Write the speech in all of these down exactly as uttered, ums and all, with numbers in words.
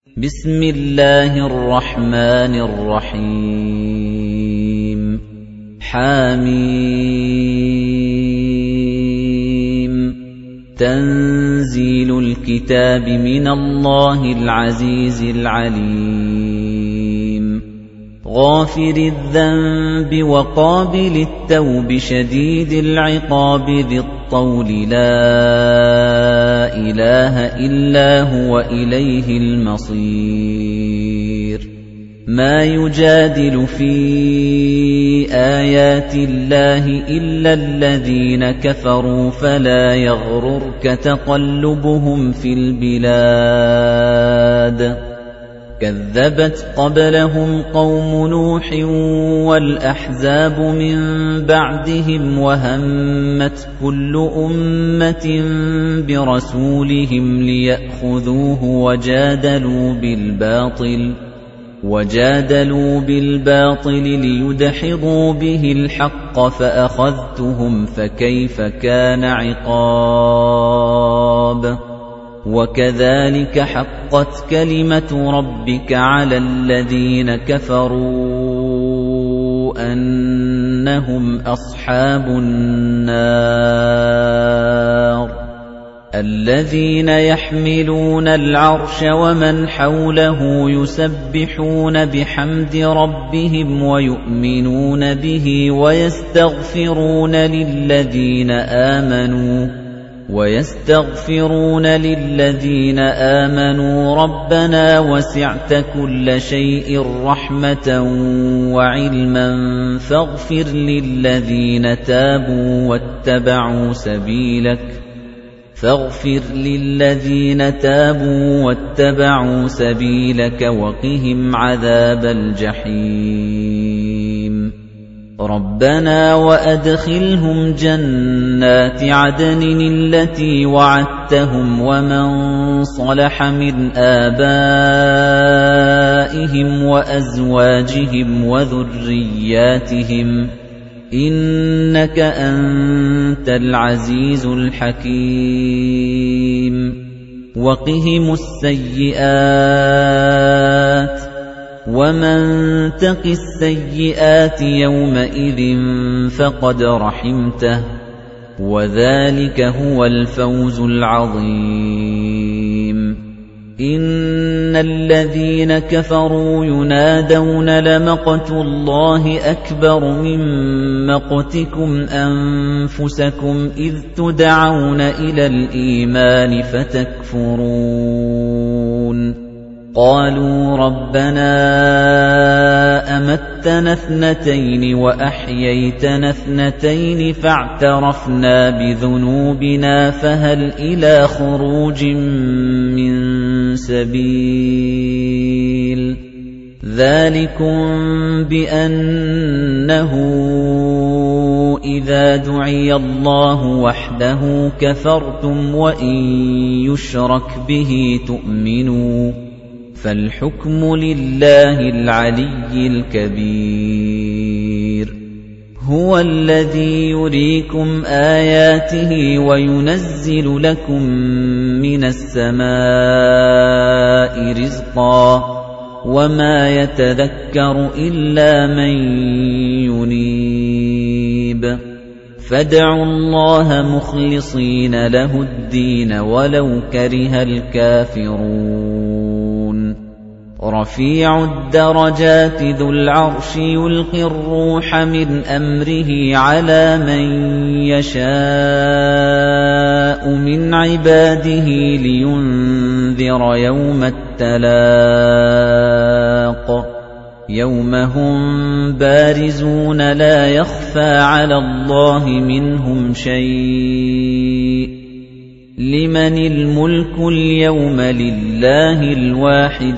بسم الله الرحمن الرحيم حميم تنزيل الكتاب من الله العزيز العليم غافر الذنب وقابل التوب شديد العقاب ذي الطول لا إله إلا هو إليه المصير ما يجادل في آيات الله إلا الذين كفروا فلا يغررك تقلبهم في البلاد كذبت قبلهم قوم نوح والأحزاب من بعدهم وهمت كل أمة برسولهم ليأخذوه وجادلوا بالباطل وجادلوا بالباطل ليدحضوا به الحق فأخذتهم فكيف كان عقاب وكذلك حقت كلمة ربك على الذين كفروا أنهم أصحاب النار الذين يحملون العرش ومن حوله يسبحون بحمد ربهم ويؤمنون به ويستغفرون للذين آمنوا وَيَسْتَغْفِرُونَ لِلَّذِينَ آمَنُوا رَبَّنَا وَسِعْتَ كُلَّ شَيْءٍ رَحْمَةً وَعِلْمًا فَاغْفِرْ لِلَّذِينَ تَابُوا وَاتَّبَعُوا سَبِيلَكَ فَاغْفِرْ لِلَّذِينَ تَابُوا وَاتَّبَعُوا سَبِيلَكَ وَقِهِمْ عَذَابَ الْجَحِيمِ رَبَّنَا وَأَدْخِلْهُمْ جَنَّاتِ عَدْنٍ الَّتِي وَعَدتَّهُمْ وَمَن صَلَحَ مِنْ آبَائِهِمْ وَأَزْوَاجِهِمْ وَذُرِّيَّاتِهِمْ إِنَّكَ أَنتَ الْعَزِيزُ الْحَكِيمُ وَقِهِمُ السَّيِّئَاتِ وَمَن تَقِ السَّيِّئَاتِ يَوْمَئِذٍ فَقَدْ رَحِمْتَهُ وَذَلِكَ هُوَ الْفَوْزُ الْعَظِيمُ إِنَّ الَّذِينَ كَفَرُوا يُنَادَوْنَ لَمَقْتُ اللَّهِ أَكْبَرُ مِن مَّقْتِكُمْ أَنفُسَكُمْ إِذْ تُدْعَوْنَ إِلَى الْإِيمَانِ فَتَكْفُرُونَ قالوا ربنا أمتنا اثنتين وأحييتنا اثنتين فاعترفنا بذنوبنا فهل إلى خروج من سبيل ذلكم بأنه إذا دعي الله وحده كفرتم وإن يشرك به تؤمنوا فالحكم لله العلي الكبير هو الذي يريكم آياته وينزل لكم من السماء رزقا وما يتذكر إلا من ينيب فادعوا الله مخلصين له الدين ولو كره الكافرون رفيع الدرجات ذو العرش يلقي الروح من أمره على من يشاء من عباده لينذر يوم التلاق يوم هم بارزون لا يخفى على الله منهم شيء لمن الملك اليوم لله الواحد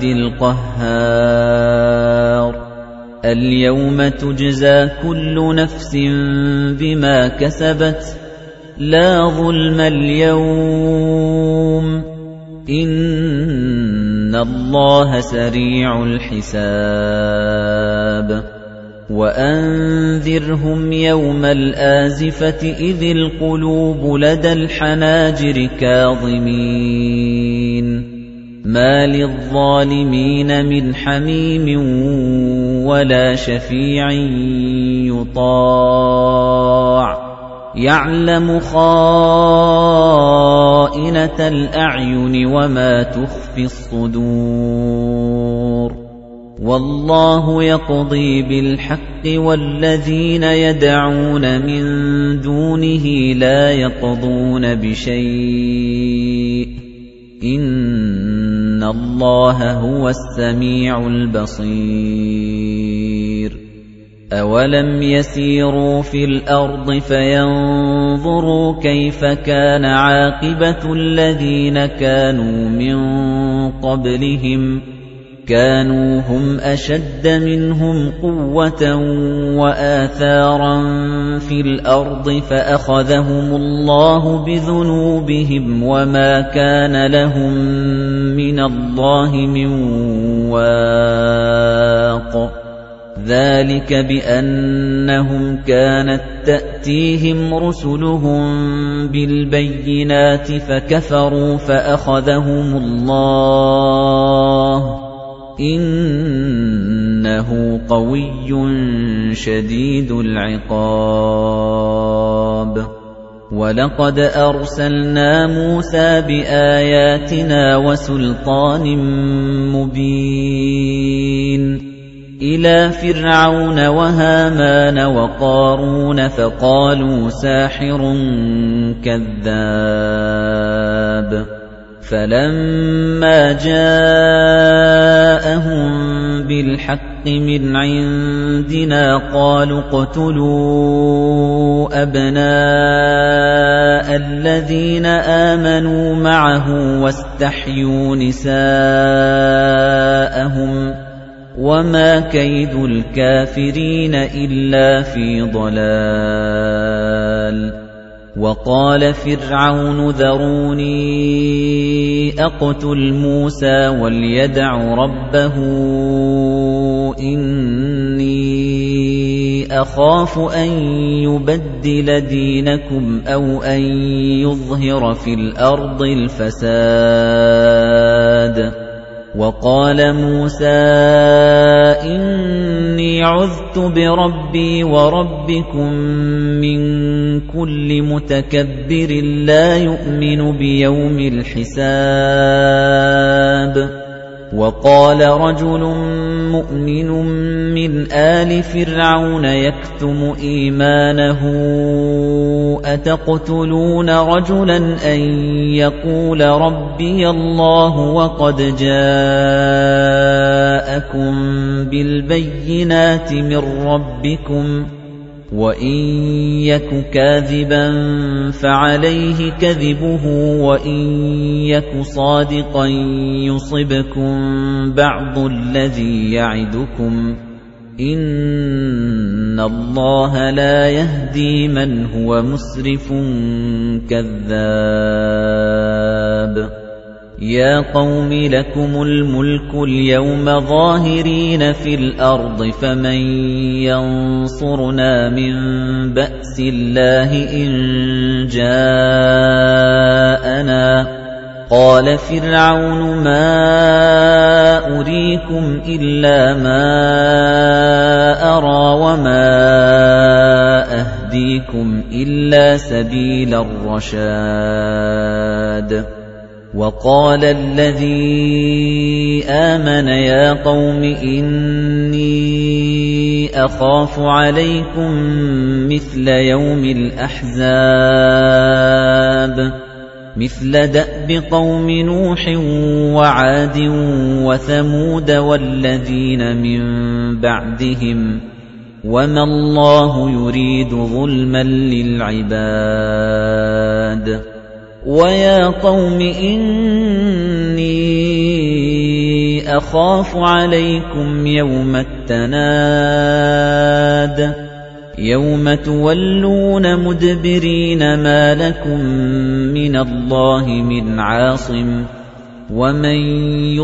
القهار اليوم تجزى كل نفس بما كسبت لا ظلم اليوم إن الله سريع الحساب وَأَنذِرْهُمْ يَوْمَ الْآزِفَةِ إِذِ الْقُلُوبُ لَدَى الْحَنَاجِرِ كَاظِمِينَ مَا لِلظَّالِمِينَ مِنْ حَمِيمٍ وَلَا شَفِيعٍ يُطَاعُ يَعْلَمُ خَائِنَةَ الْأَعْيُنِ وَمَا تُخْفِي الصُّدُورُ وَاللَّهُ يَقْضِي بِالْحَقِّ وَالَّذِينَ يَدْعُونَ مِن دُونِهِ لَا يَقْضُونَ بِشَيْءٍ إِنَّ اللَّهَ هُوَ السَّمِيعُ الْبَصِيرُ أَوَلَمْ يَسِيرُوا فِي الْأَرْضِ فَيَنظُرُوا كَيْفَ كَانَ عَاقِبَةُ الَّذِينَ كَانُوا مِن قَبْلِهِمْ كَانُوا هُمْ أَشَدَّ مِنْهُمْ قُوَّةً وَآثَارًا فِي الْأَرْضِ فَأَخَذَهُمُ اللَّهُ بِذُنُوبِهِمْ وَمَا كَانَ لَهُم مِّنَ اللَّهِ مِن وَاقٍ ذَلِكَ بِأَنَّهُمْ كَانَتْ تَأْتِيهِمْ رُسُلُهُم بِالْبَيِّنَاتِ فَكَفَرُوا فَأَخَذَهُمُ اللَّهُ إِنَّهُ قَوِيٌّ شَدِيدُ الْعِقَابِ وَلَقَدْ أَرْسَلْنَا مُوسَى بِآيَاتِنَا وَسُلْطَانٍ مُبِينٍ إِلَى فِرْعَوْنَ وَهَامَانَ وَقَارُونَ فَقَالُوا سَاحِرٌ كَذَّابٌ فَلَمَّا جَاءَهُم بِالْحَقِّ مِنْ عِندِنَا قَالُوا اقْتُلُوا أَبْنَاءَ الَّذِينَ آمَنُوا مَعَهُ وَاسْتَحْيُوا نِسَاءَهُمْ وَمَا كَيْدُ الْكَافِرِينَ إِلَّا فِي ضَلَالٍ وَقَالَ فِرْعَوْنُ ذَرُونِي أَقْتُلْ مُوسَى وَلْيَدْعُ رَبَّهُ إِنِّي أَخَافُ أَن يُبَدِّلَ دِينَكُمْ أَوْ أَن يُظْهِرَ فِي الْأَرْضِ الْفَسَادَ وَقَالَ مُوسَى إِنِّي عُذْتُ بِرَبِّي وَرَبِّكُم مِّن كُلِّ مُتَكَبِّرٍ لَّا يُؤْمِنُ بِيَوْمِ الْحِسَابِ وَقَالَ رَجُلٌ مُّؤْمِنٌ مِّنْ آلِ فِرْعَوْنَ يَكْتُمُ إِيمَانَهُ أَتَقْتُلُونَ رَجُلًا أَن يَقُولَ رَبِّيَ اللَّهُ وَقَدْ جَاءَكُم بِالْبَيِّنَاتِ مِن رَّبِّكُمْ وَإِن يَكُ كَاذِبًا فَعَلَيْهِ كَذِبُهُ وَإِن يَكُ صَادِقًا يُصِبْكُم بَعْضُ الَّذِي يَعِدُكُمْ إِنَّ اللَّهَ لَا يَهْدِي مَنْ هُوَ مُسْرِفٌ كَذَّابٌ يَا قَوْمِ لَكُمُ الْمُلْكُ الْيَوْمَ ظَاهِرِينَ فِي الْأَرْضِ فَمَن يَنصُرُنَا مِن بَأْسِ اللَّهِ إِن جَاءَنَا قَالَ فِرْعَوْنُ مَا أُرِيكُمْ إِلَّا مَا أَرَىٰ وَمَا أَهْدِيكُمْ إِلَّا سَبِيلَ الرَّشَادِ وَقَالَ الَّذِي آمَنَ يَا قَوْمِ إِنِّي أَخَافُ عَلَيْكُمْ مِثْلَ يَوْمِ الْأَحْزَابِ مِثْلَ دَأْبِ قَوْمِ نُوحٍ وَعَادٍ وَثَمُودَ وَالَّذِينَ مِن بَعْدِهِمْ وَمَا اللَّهُ يُرِيدُ ظُلْمًا لِّلْعِبَادِ وَيَا قَوْمِ إِنِّي أَخَافُ عَلَيْكُمْ يَوْمَ التَّنَادِ يَوْمَ تُوَلُّونَ مُدْبِرِينَ مَا لَكُم مِّنَ اللَّهِ مِنْ عَاصِمٍ وَمَن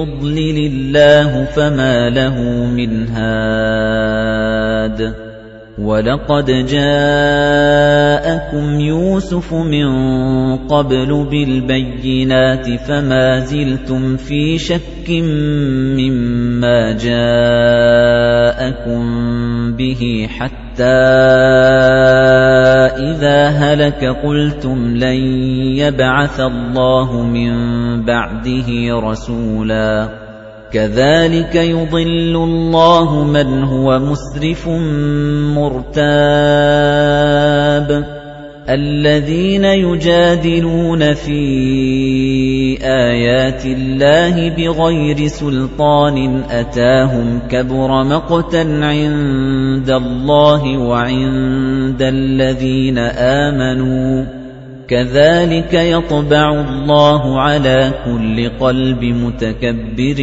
يُضْلِلِ اللَّهُ فَمَا لَهُ مِنْ هَادٍ وَلَقَدْ جَاءَكُمْ يُوسُفُ مِن قَبْلُ بِالْبَيِّنَاتِ فَمَا زِلْتُمْ فِي شَكٍّ مِّمَّا جَاءَكُم بِهِ حَتَّىٰ إِذَا هَلَكَ قُلْتُمْ لَن يَبْعَثَ اللَّهُ مِن بَعْدِهِ رَسُولًا كَذَلِكَ يُضِلُّ اللَّهُ مَنْ هُوَ مُسْرِفٌ مُرْتَابٌ الَّذِينَ يُجَادِلُونَ فِي آيَاتِ اللَّهِ بِغَيْرِ سُلْطَانٍ أَتَاهُمْ كَبُرَ مَقْتًا عِندَ اللَّهِ وَعِندَ الَّذِينَ آمَنُوا كَذَلِكَ يَطْبَعُ اللَّهُ عَلَى كُلِّ قَلْبِ مُتَكَبِّرٍ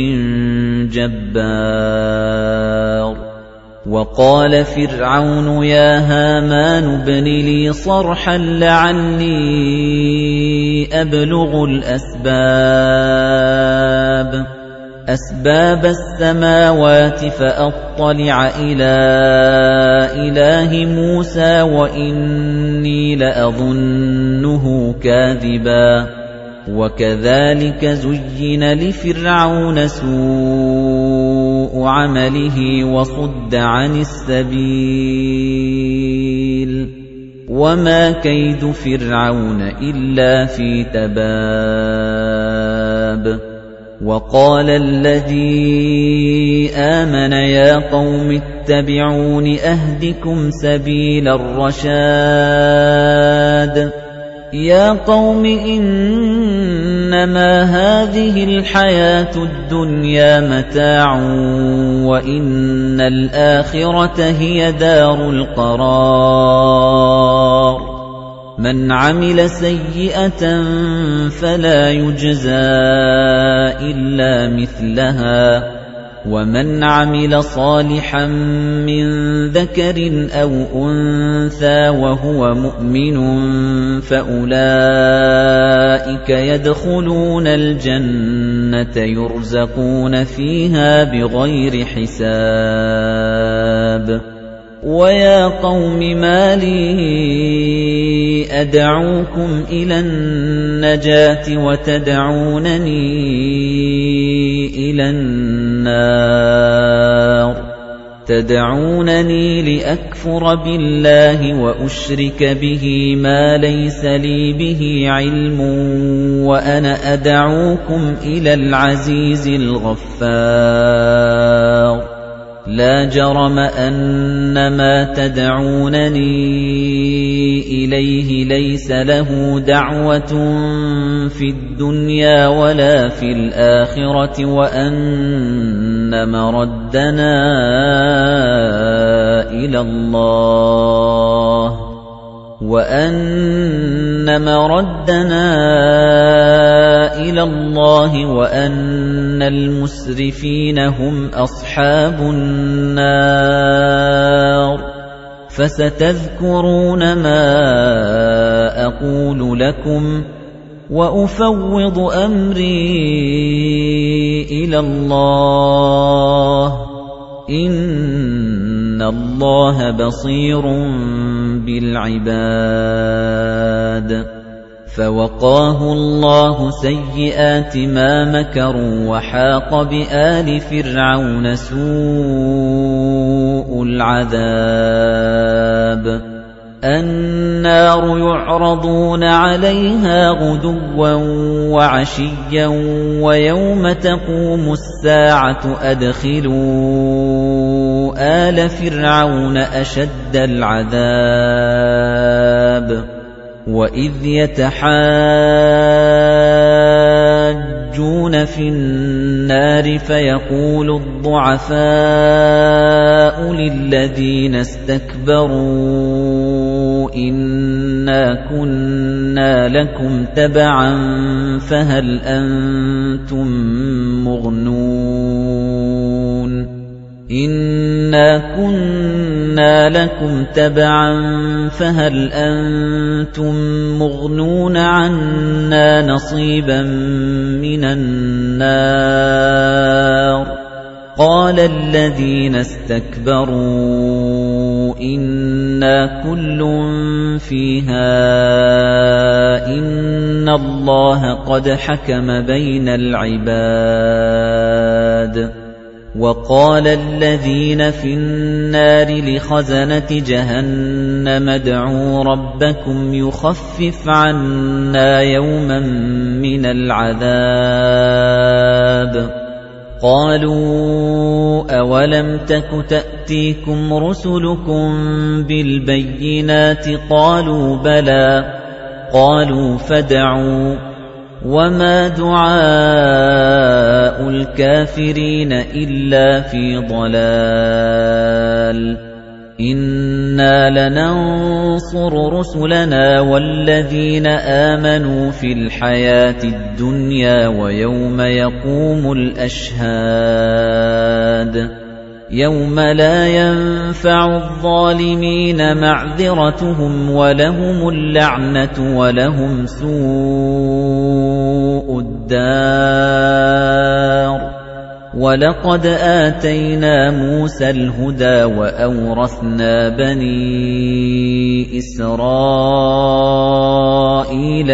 جَبَّارٍ وَقَالَ فِرْعَوْنُ يَا هَامَانُ ابْنِ لِي صَرْحًا لَعَلِّي أَبْلُغُ الْأَسْبَابَ أَسْبَابَ السَّمَاوَاتِ فَأَطَّلِعَ إِلَى إِلَٰهِ مُوسَىٰ وَإِنِّي لَأَظُنُّهُ كَاذِبًا وَكَذَلِكَ زُيِّنَ لِفِرْعَوْنَ سُوءُ عَمَلِهِ وَصُدَّ عَنِ السَّبِيلِ وَمَا كَيْدُ فِرْعَوْنَ إِلَّا فِي تَبَابٍ وَقَالَ الَّذِي آمَنَ يَا قَوْمِ اتَّبِعُونِ أَهْدِكُمْ سَبِيلَ الرَّشَادِ يَا قَوْمِ إِنَّمَا هَٰذِهِ الْحَيَاةُ الدُّنْيَا مَتَاعٌ وَإِنَّ الْآخِرَةَ هِيَ دَارُ الْقَرَارِ مَنْ عَمِلَ سَيِّئَةً فَلَا يُجْزَىٰ إِلَّا مِثْلَهَا وَمَنْ عَمِلَ صَالِحًا مِّن ذَكَرٍ أَوْ أُنثَىٰ وَهُوَ مُؤْمِنٌ فَأُولَٰئِكَ يَدْخُلُونَ الْجَنَّةَ يُرْزَقُونَ فِيهَا بِغَيْرِ حِسَابٍ وَيَا قَوْمِ مَا لِي أَدْعُوكُمْ إِلَى النَّجَاةِ وَتَدْعُونَنِي إِلَى النَّارِ تَدْعُونَنِي لِأَكْفُرَ بِاللَّهِ وَأُشْرِكَ بِهِ مَا لَيْسَ لِي بِهِ عِلْمٌ وَأَنَا أَدْعُوكُمْ إِلَى الْعَزِيزِ الْغَفَّارِ لَا جَرَمَ أَنَّ مَا تَدْعُونَنِي إِلَيْهِ لَيْسَ لَهُ دَعْوَةٌ فِي الدُّنْيَا وَلَا فِي الْآخِرَةِ وَأَنَّ مَرَدَّنَا إِلَى اللَّهِ وَأَنَّ مَرَدَّنَا إِلَى اللَّهِ وَأَنَّ الْمُسْرِفِينَ هُمْ أَصْحَابُ النَّارِ فَسَتَذْكُرُونَ مَا أَقُولُ لَكُمْ وَأُفَوِّضُ أَمْرِي إِلَى اللَّهِ إِنَّ اللَّهَ بَصِيرٌ بِالْعِبَادِ فَوَقَاهُ اللَّهُ سَيِّئَاتِ مَا مَكَرُوا وَحَاقَ بِآلِ فِرْعَوْنَ سُوءُ الْعَذَابِ النَّارُ يُعْرَضُونَ عَلَيْهَا غُدُوًّا وَعَشِيًّا وَيَوْمَ تَقُومُ السَّاعَةُ أَدْخِلُوا آلَ فِرْعَوْنَ أَشَدَّ الْعَذَابِ وَإِذْ يَتَحَاجُّونَ فِي النَّارِ فَيَقُولُ الضُّعَفَاءُ لِلَّذِينَ اسْتَكْبَرُوا إِنَّا كُنَّا لَكُمْ تَبَعًا فَهَلْ أَنتُم مُّغْنُونَ إِنَّا كُنَّا لَكُمْ تَبَعًا فَهَلْ أَنتُم مُّغْنُونَ عَنَّا نَصِيبًا مِّنَ النَّارِ قَالَ الَّذِينَ اسْتَكْبَرُوا إِنَّا كُلٌّ فِيهَا إِنَّ اللَّهَ قَدْ حَكَمَ بَيْنَ الْعِبَادِ وَقَالَ الَّذِينَ فِي النَّارِ لِخَزَنَةِ جَهَنَّمَ ادْعُوا رَبَّكُمْ يُخَفِّفْ عَنَّا يَوْمًا مِنَ الْعَذَابِ قَالُوا أَوَلَمْ تَكُ تَأْتِيكُمْ رُسُلُكُم بِالْبَيِّنَاتِ قَالُوا بَلَى قَالُوا فَادْعُوا وَمَا دُعَاءُ الْكَافِرِينَ إِلَّا فِي ضَلَالٍ إِنَّا لَنَنصُرُ رُسُلَنَا وَالَّذِينَ آمَنُوا فِي الْحَيَاةِ الدُّنْيَا وَيَوْمَ يَقُومُ الْأَشْهَادُ يَوْمَ لَا يَنفَعُ الظَّالِمِينَ مَعْذِرَتُهُمْ وَلَهُمُ اللَّعْنَةُ وَلَهُمْ سُوءُ الدَّارِ وَلَقَدْ آتَيْنَا مُوسَى الْهُدَى وَأَوْرَثْنَا بَنِي إِسْرَائِيلَ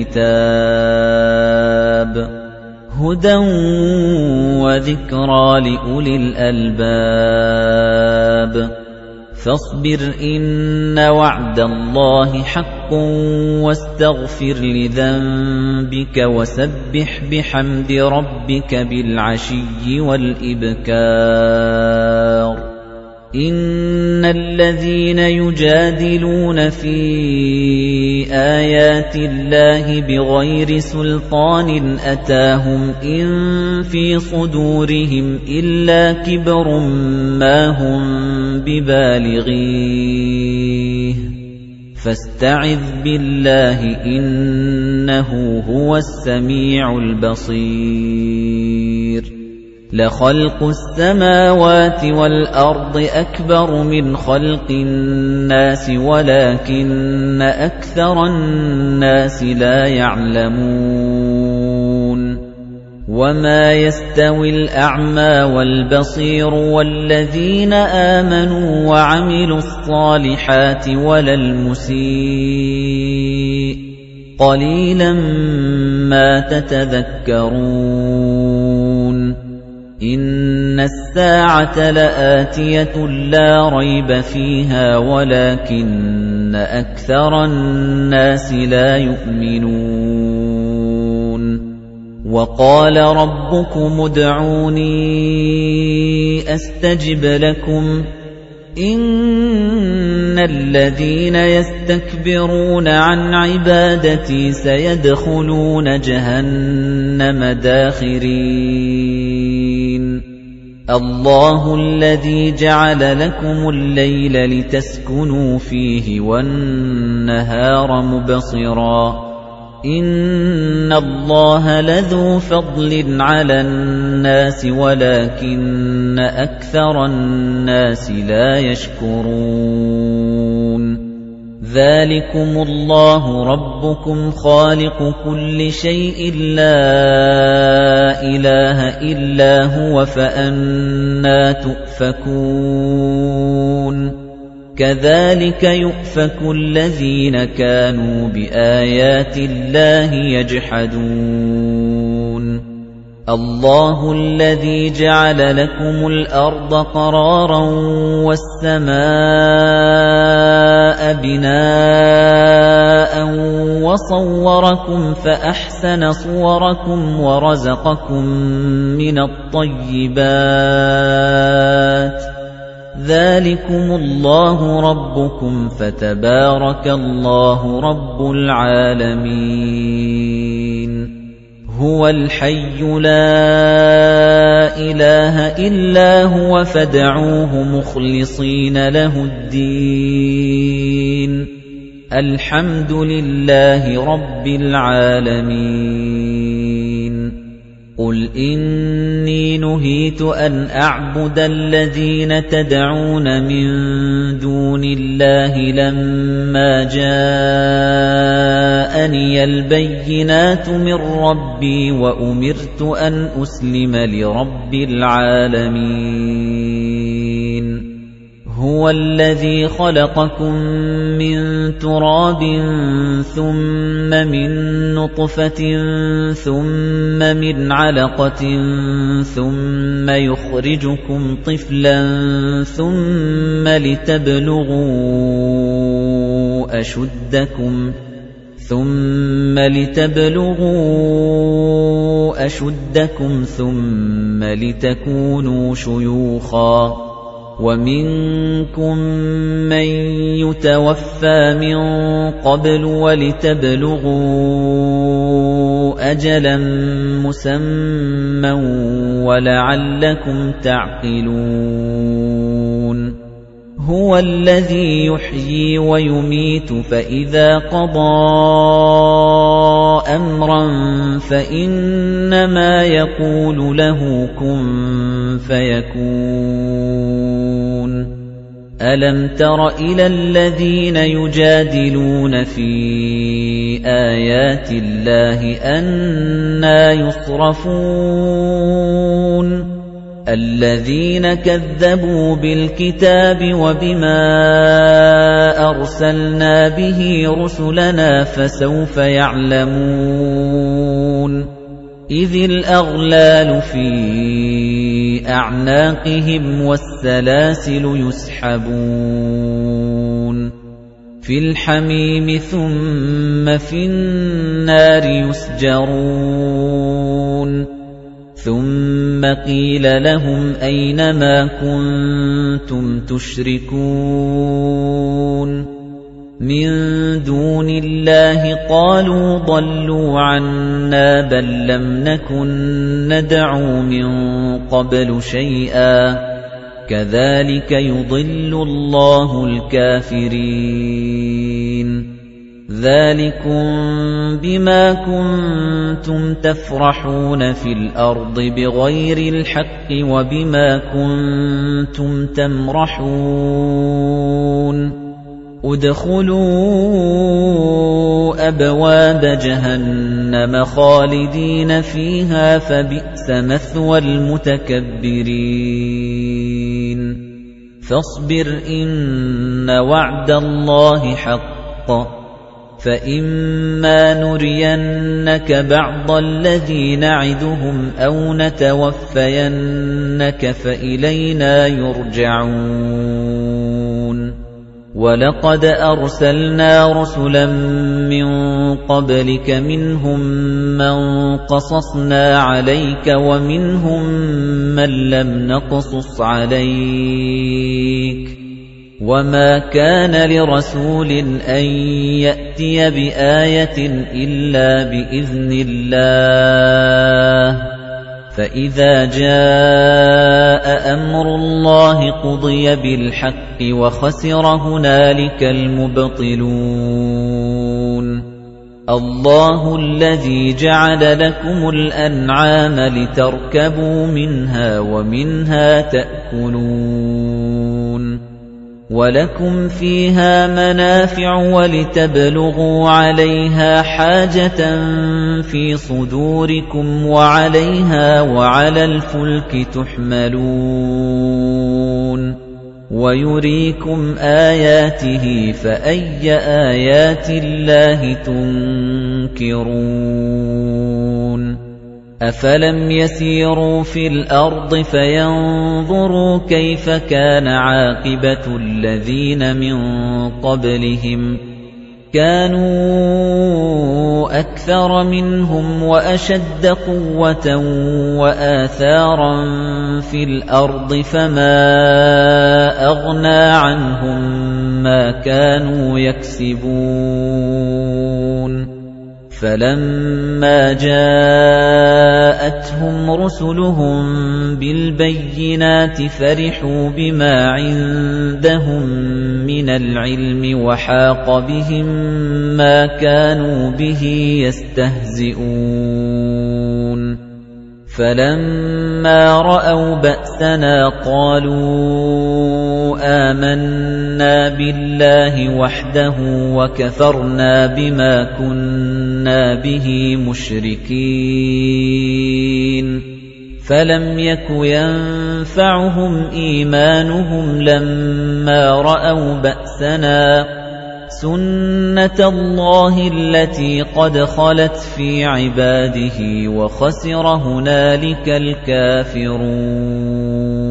الْكِتَابَ هُدًى وَذِكْرَى لِأُولِي الْأَلْبَابِ فاصبر إن وعد الله حق واستغفر لذنبك وسبح بحمد ربك بالعشي والإبكار إن الذين يجادلون في آيات الله بغير سلطان أتاهم إن في صدورهم إلا كبر ما هم ببالغيه فاستعذ بالله إنه هو السميع البصير لخلق السماوات والأرض أكبر من خلق الناس ولكن أكثر الناس لا يعلمون وما يستوي الأعمى والبصير والذين آمنوا وعملوا الصالحات ولا المسيء قليلا ما تتذكرون إن الساعة لآتية لا ريب فيها ولكن أكثر الناس لا يؤمنون وقال ربكم ادعوني أستجب لكم إن الذين يستكبرون عن عبادتي سيدخلون جهنم داخرين الله الذي جعل لكم الليل لتسكنوا فيه والنهار مبصرا إن الله لذو فضل على الناس ولكن أكثر الناس لا يشكرون ذلكم الله ربكم خالق كل شيء لا إله إلا هو فأنى تؤفكون كذلك يؤفك الذين كانوا بآيات الله يجحدون الله الذي جعل لكم الأرض قرارا والسماء بناء وصوركم فأحسن صوركم ورزقكم من الطيبات ذلكم الله ربكم فتبارك الله رب العالمين هو الحي لا إله إلا هو فادعوه مخلصين له الدين الحمد لله رب العالمين قل إني نهيت أن أعبد الذين تدعون من دون الله لما جاءني البينات من ربي وأمرت أن أسلم لرب العالمين هُوَ الَّذِي خَلَقَكُم مِّن تُرَابٍ ثُمَّ مِن نُّطْفَةٍ ثُمَّ مِنْ عَلَقَةٍ ثُمَّ يُخْرِجُكُمْ طِفْلًا ثُمَّ لِتَبْلُغُوا أَشُدَّكُمْ ثُمَّ لِتَبْلُغُوا أَشُدَّكُمْ ثُمَّ لِتَكُونُوا شُيُوخًا وَمِنكُم مَّن يُتَوَفَّى مِن قَبْلُ وَلِتَبْلُغُوا أَجَلًا مُّسَمًّى وَلَعَلَّكُمْ تَعْقِلُونَ هُوَ الَّذِي يُحْيِي وَيُمِيتُ فَإِذَا قَضَىٰ أَمْرًا فَإِنَّمَا يَقُولُ لَهُ كُن فَيَكُونُ أَلَمْ تَرَ إِلَى الَّذِينَ يُجَادِلُونَ فِي آيَاتِ اللَّهِ أَنَّىٰ يُصْرَفُونَ الَّذِينَ كَذَّبُوا بِالْكِتَابِ وَبِمَا أَرْسَلْنَا بِهِ رُسُلَنَا فَسَوْفَ يَعْلَمُونَ إِذِ الْأَغْلَالُ فِي أَعْنَاقِهِمْ وَالسَّلَاسِلُ يُسْحَبُونَ فِي الْحَمِيمِ ثُمَّ فِي النَّارِ يُسْجَرُونَ ثُمَّ قِيلَ لَهُمْ أَيْنَ مَا كُنتُمْ تُشْرِكُونَ مِن دُونِ اللَّهِ قَالُوا ضَلُّوا عَنَّا بَل لَّمْ نَكُن نَّدْعُو مِن قَبْلُ شَيْئًا كَذَلِكَ يُضِلُّ اللَّهُ الْكَافِرِينَ ذَلِكُمْ بِمَا كُنتُمْ تَفْرَحُونَ فِي الْأَرْضِ بِغَيْرِ الْحَقِّ وَبِمَا كُنتُمْ تَمْرَحُونَ ادْخُلُوا أَبْوَابَ جَهَنَّمَ خَالِدِينَ فِيهَا فَبِئْسَ مَثْوَى الْمُتَكَبِّرِينَ فَاصْبِرْ إِنَّ وَعْدَ اللَّهِ حَقٌّ فَإِمَّا نُرِيَنَّكَ بَعْضَ الَّذِي نَعِدُهُمْ أَوْ نَتَوَفَّيَنَّكَ فَإِلَيْنَا يُرْجَعُونَ وَلَقَدْ أَرْسَلْنَا رُسُلًا مِّن قَبْلِكَ مِنْهُم مَّن قَصَصْنَا عَلَيْكَ وَمِنْهُم مَّن لَّمْ نَقْصُصْ عَلَيْكَ وَمَا كَانَ لِرَسُولٍ أَن يَأْتِيَ بِآيَةٍ إِلَّا بِإِذْنِ اللَّهِ فَإِذَا جَاءَ أَمْرُ اللَّهِ قُضِيَ بِالْحَقِّ وَخَسِرَ هُنَالِكَ الْمُبْطِلُونَ اللَّهُ الَّذِي جَعَلَ لَكُمُ الْأَنْعَامَ لِتَرْكَبُوا مِنْهَا وَمِنْهَا تَأْكُلُونَ وَلَكُمْ فِيهَا مَنَافِعُ وَلِتَبْلُغُوا عَلَيْهَا حَاجَةً فِي صُدُورِكُمْ وَعَلَيْهَا وَعَلَى الْفُلْكِ تُحْمَلُونَ وَيُرِيكُمْ آيَاتِهِ فَأَيَّ آيَاتِ اللَّهِ تُنكِرُونَ أَفَلَمْ يَسِيرُوا فِي الْأَرْضِ فَيَنظُرُوا كَيْفَ كَانَ عَاقِبَةُ الَّذِينَ مِن قَبْلِهِمْ كَانُوا أَكْثَرَ مِنْهُمْ وَأَشَدَّ قُوَّةً وَآثَارًا فِي الْأَرْضِ فَمَا أَغْنَىٰ عَنْهُم مَّا كَانُوا يَكْسِبُونَ فَلَمَّا جَاءَتْهُمْ رُسُلُهُم بِالْبَيِّنَاتِ فَرِحُوا بِمَا عِندَهُم مِّنَ الْعِلْمِ وَحَاقَ بِهِم مَّا كَانُوا بِهِ يَسْتَهْزِئُونَ فَلَمَّا رَأَوْا بَأْسَنَا قَالُوا آمَنَّا بِاللَّهِ وَحْدَهُ وَكَفَرْنَا بِمَا كُنَّا بِهِ مُشْرِكِينَ فَلَمْ يَكُ يَنفَعُهُمْ إِيمَانُهُمْ لَمَّا رَأَوْا بَأْسَنَا سُنَّتَ اللَّهِ الَّتِي قَدْ خَلَتْ فِي عِبَادِهِ وَخَسِرَ هُنَالِكَ الْكَافِرُونَ